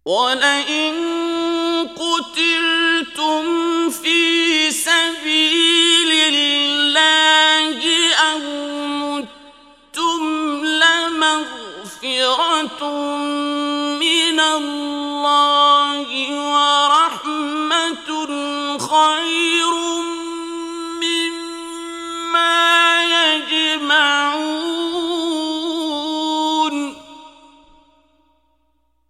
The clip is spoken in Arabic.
وَلَئِن قُتِلْتُمْ فِي سَبِيلِ اللَّهِ أَوْ مُتُّمْ لَمَغْفِرَةٌ مِّنَ اللَّهِ